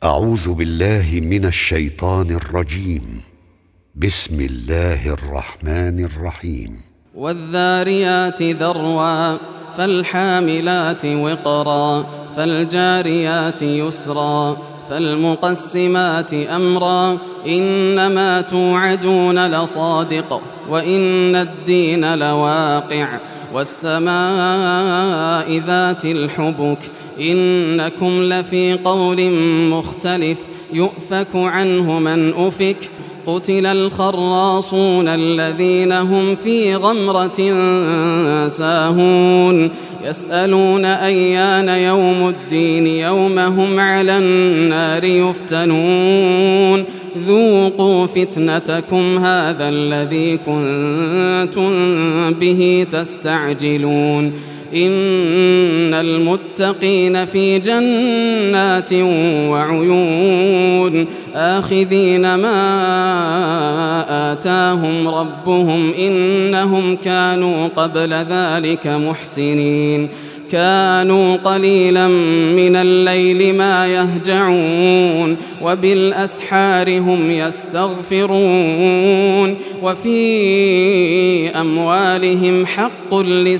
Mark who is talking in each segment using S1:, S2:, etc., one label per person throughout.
S1: أعوذ بالله من الشيطان الرجيم. بسم الله الرحمن الرحيم.
S2: والذاريات ذروا فالحاملات وقرا فالجاريات يسرا فالمقسمات أمرا إنما توعدون لصادق وإن الدين لواقع والسماء ذات الحبك إنكم لفي قول مختلف يؤفك عنه من أفك قتل الخراصون الذين هم في غمرة ساهون يسألون أيان يوم الدين يوم هم على النار يفتنون ذوقوا فتنتكم هذا الذي كنتم به تستعجلون إن المتقين في جنات وعيون آخذين ما آتاهم ربهم إنهم كانوا قبل ذلك محسنين كانوا قليلا من الليل ما يهجعون وبالأسحار هم يستغفرون وفي أموالهم حق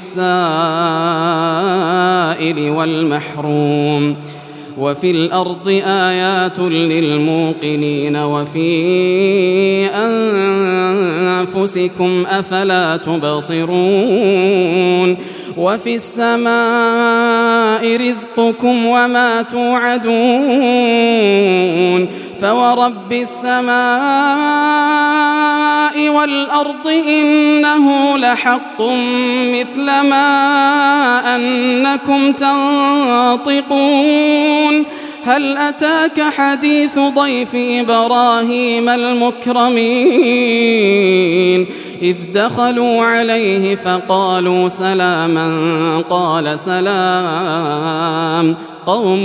S2: للسائل والمحروم وفي الأرض آيات للموقنين وفي أنفسكم أفلا تبصرون وفي السماء رزقكم وما توعدون فورب السماء والأرض إنه لحق مثل ما أنكم تنطقون هل أتاك حديث ضيف إبراهيم المكرمين إذ دخلوا عليه فقالوا سلاما قال سلام قوم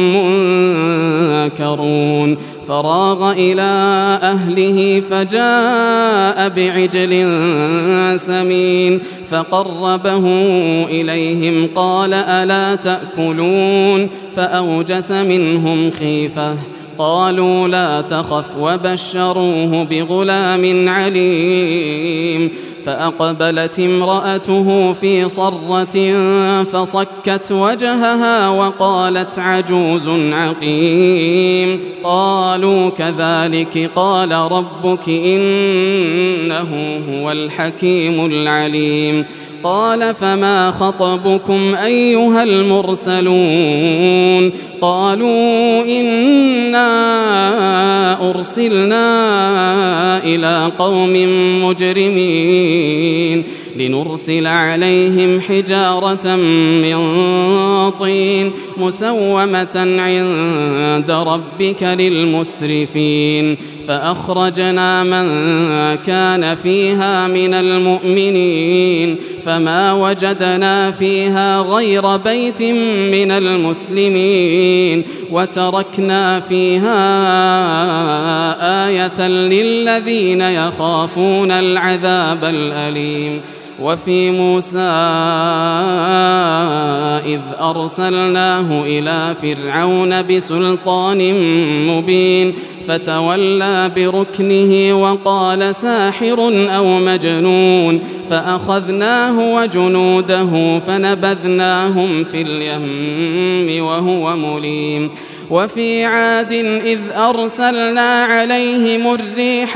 S2: منكرون فراغ إلى أهله فجاء بعجل سمين فقربه إليهم قال ألا تأكلون فأوجس منهم خيفة قالوا لا تخف وبشروه بغلام عليم فأقبلت امرأته في صرة فصكت وجهها وقالت عجوز عقيم قالوا كذلك قال ربك إنه هو الحكيم العليم قال فما خطبكم أيها المرسلون قالوا إنا أرسلنا إلى قوم مجرمين لنرسل عليهم حجارة من طين مسومة عند ربك للمسرفين فأخرجنا من كان فيها من المؤمنين فما وجدنا فيها غير بيت من المسلمين وتركنا فيها آية للذين يخافون العذاب الأليم وفي موسى إذ أرسلناه إلى فرعون بسلطان مبين فتولى بركنه وقال ساحر أو مجنون فأخذناه وجنوده فنبذناهم في اليم وهو مليم وفي عاد إذ أرسلنا عليهم الريح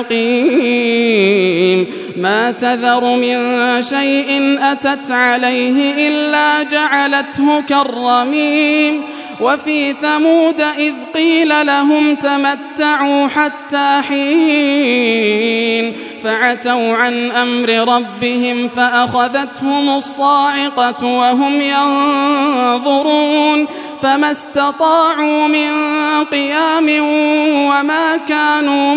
S2: العقيم ما تذر من شيء أتت عليه إلا جعلته كالرميم وفي ثمود إذ قيل لهم تمتعوا حتى حين فعتوا عن أمر ربهم فأخذتهم الصاعقة وهم ينظرون فما استطاعوا من قيام وما كانوا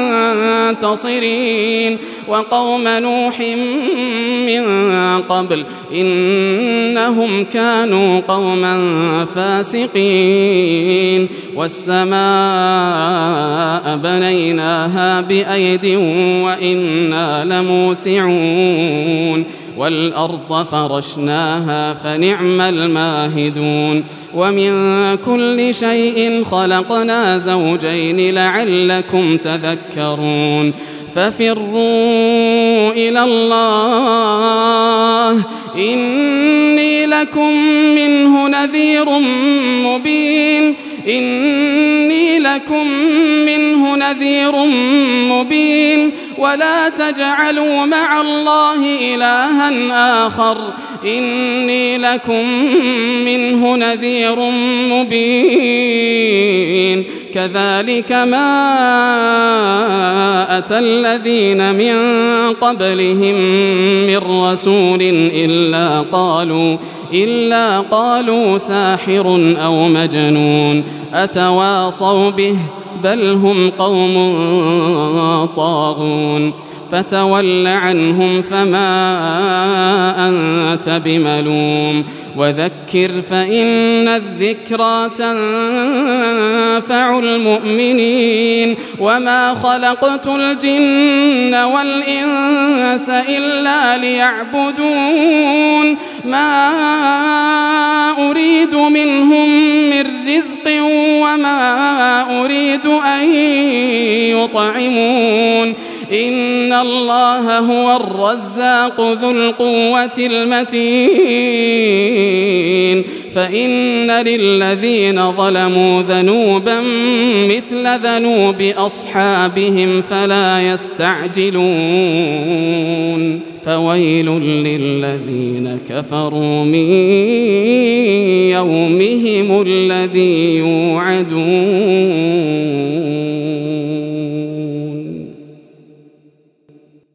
S2: منتصرين وقوم نوح من قبل إنهم كانوا قوما فاسقين والسماء بنيناها بأيد وإنا لموسعون والأرض فرشناها فنعم الماهدون ومن كل شيء خلقنا زوجين لعلكم تذكرون ففروا إلى الله إني لكم منه نذير مبين ولا تجعلوا مع الله إلها آخر إني لكم منه نذير مبين كذلك ما أتى الذين من قبلهم من رسول إلا قالوا ساحر أو مجنون أتواصوا به بل هم قوم طاغون فتول عنهم فما أنت بملوم وذكر فإن الذكرى تنفع المؤمنين وما خلقت الجن والإنس إلا ليعبدون ما أريد منهم من رزق وما أريد أن يطعمون إن الله هو الرزاق ذو القوة المتين فإن للذين ظلموا ذنوبا مثل ذنوب أصحابهم فلا يستعجلون فويل للذين كفروا من يومهم الذي يوعدون